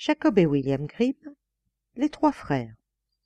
Jacob et William Grimm, les trois frères.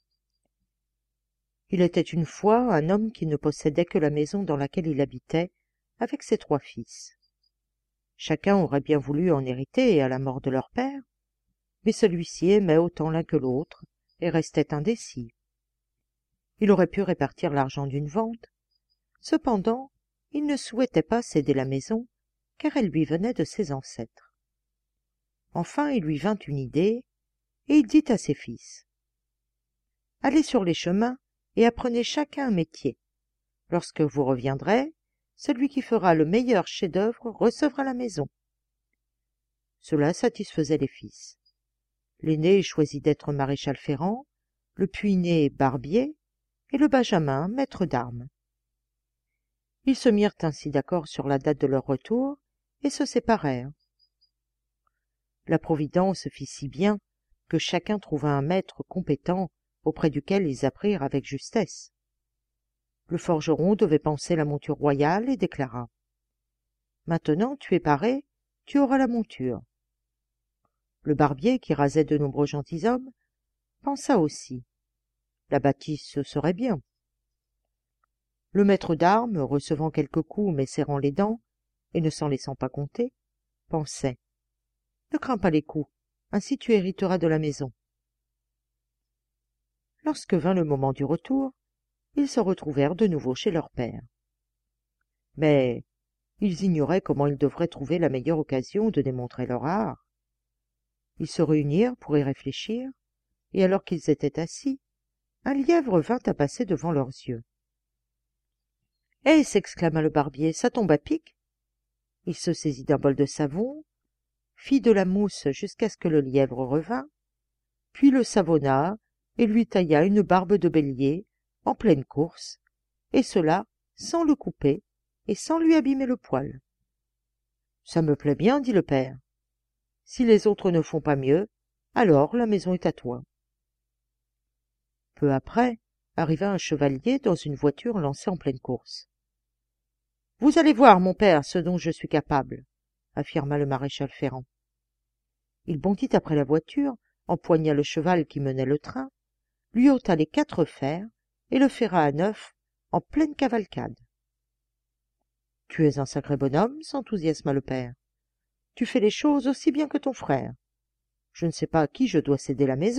Il était une fois un homme qui ne possédait que la maison dans laquelle il habitait avec ses trois fils. Chacun aurait bien voulu en hériter à la mort de leur père, mais celui-ci aimait autant l'un que l'autre et restait indécis. Il aurait pu répartir l'argent d'une vente. Cependant, il ne souhaitait pas céder la maison, car elle lui venait de ses ancêtres. Enfin, il lui vint une idée, et il dit à ses fils : « Allez sur les chemins et apprenez chacun un métier. Lorsque vous reviendrez, celui qui fera le meilleur chef-d'œuvre recevra la maison. » Cela satisfaisait les fils. L'aîné choisit d'être maréchal ferrant, le puîné barbier, et le benjamin maître d'armes. Ils se mirent ainsi d'accord sur la date de leur retour et se séparèrent. La Providence fit si bien que chacun trouva un maître compétent auprès duquel ils apprirent avec justesse. Le forgeron devait panser la monture royale et déclara : « Maintenant tu es paré, tu auras la monture. » Le barbier, qui rasait de nombreux gentilshommes, pensa aussi : « La bâtisse ce serait bien. » Le maître d'armes, recevant quelques coups mais serrant les dents, et ne s'en laissant pas compter, pensait : « Ne crains pas les coups, ainsi tu hériteras de la maison. » Lorsque vint le moment du retour, ils se retrouvèrent de nouveau chez leur père. Mais ils ignoraient comment ils devraient trouver la meilleure occasion de démontrer leur art. Ils se réunirent pour y réfléchir, et alors qu'ils étaient assis, un lièvre vint à passer devant leurs yeux. « Eh !» s'exclama le barbier, « ça tombe à pic !» Il se saisit d'un bol de savon, fit de la mousse jusqu'à ce que le lièvre revînt, puis le savonna et lui tailla une barbe de bélier en pleine course, et cela sans le couper et sans lui abîmer le poil. « Ça me plaît bien, dit le père. Si les autres ne font pas mieux, alors la maison est à toi. » Peu après, arriva un chevalier dans une voiture lancée en pleine course. « Vous allez voir, mon père, ce dont je suis capable, » affirma le maréchal ferrant. Il bondit après la voiture, empoigna le cheval qui menait le train, lui ôta les 4 fers et le ferra à neuf en pleine cavalcade. « Tu es un sacré bonhomme, » s'enthousiasma le père. « Tu fais les choses aussi bien que ton frère. Je ne sais pas à qui je dois céder la maison. »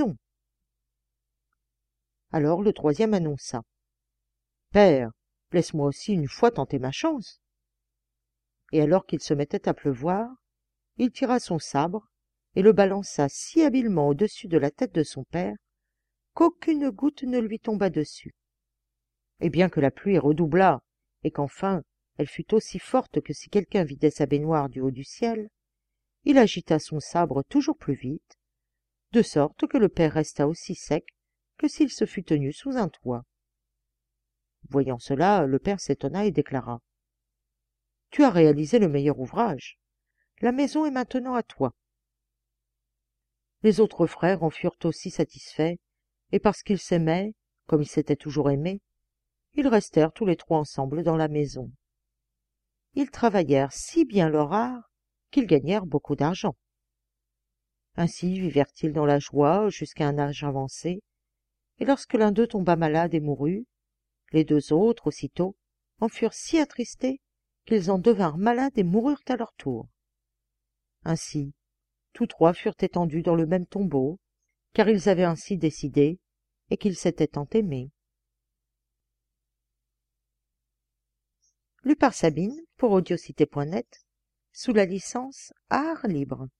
Alors le troisième annonça : « Père, laisse-moi aussi une fois tenter ma chance. » Et alors qu'il se mettait à pleuvoir, il tira son sabre et le balança si habilement au-dessus de la tête de son père qu'aucune goutte ne lui tomba dessus. Et bien que la pluie redoublât et qu'enfin elle fût aussi forte que si quelqu'un vidait sa baignoire du haut du ciel, il agita son sabre toujours plus vite, de sorte que le père resta aussi sec que s'il se fût tenu sous un toit. Voyant cela, le père s'étonna et déclara : « Tu as réalisé le meilleur ouvrage. La maison est maintenant à toi. » Les autres frères en furent aussi satisfaits, et parce qu'ils s'aimaient, comme ils s'étaient toujours aimés, ils restèrent tous les trois ensemble dans la maison. Ils travaillèrent si bien leur art qu'ils gagnèrent beaucoup d'argent. Ainsi vivèrent-ils dans la joie jusqu'à un âge avancé, et lorsque l'un d'eux tomba malade et mourut, les 2 autres, aussitôt, en furent si attristés qu'ils en devinrent malades et moururent à leur tour. Ainsi, tous 3 furent étendus dans le même tombeau, car ils avaient ainsi décidé et qu'ils s'étaient tant aimés. Lu par Sabine pour audiocité.net, sous la licence Art Libre.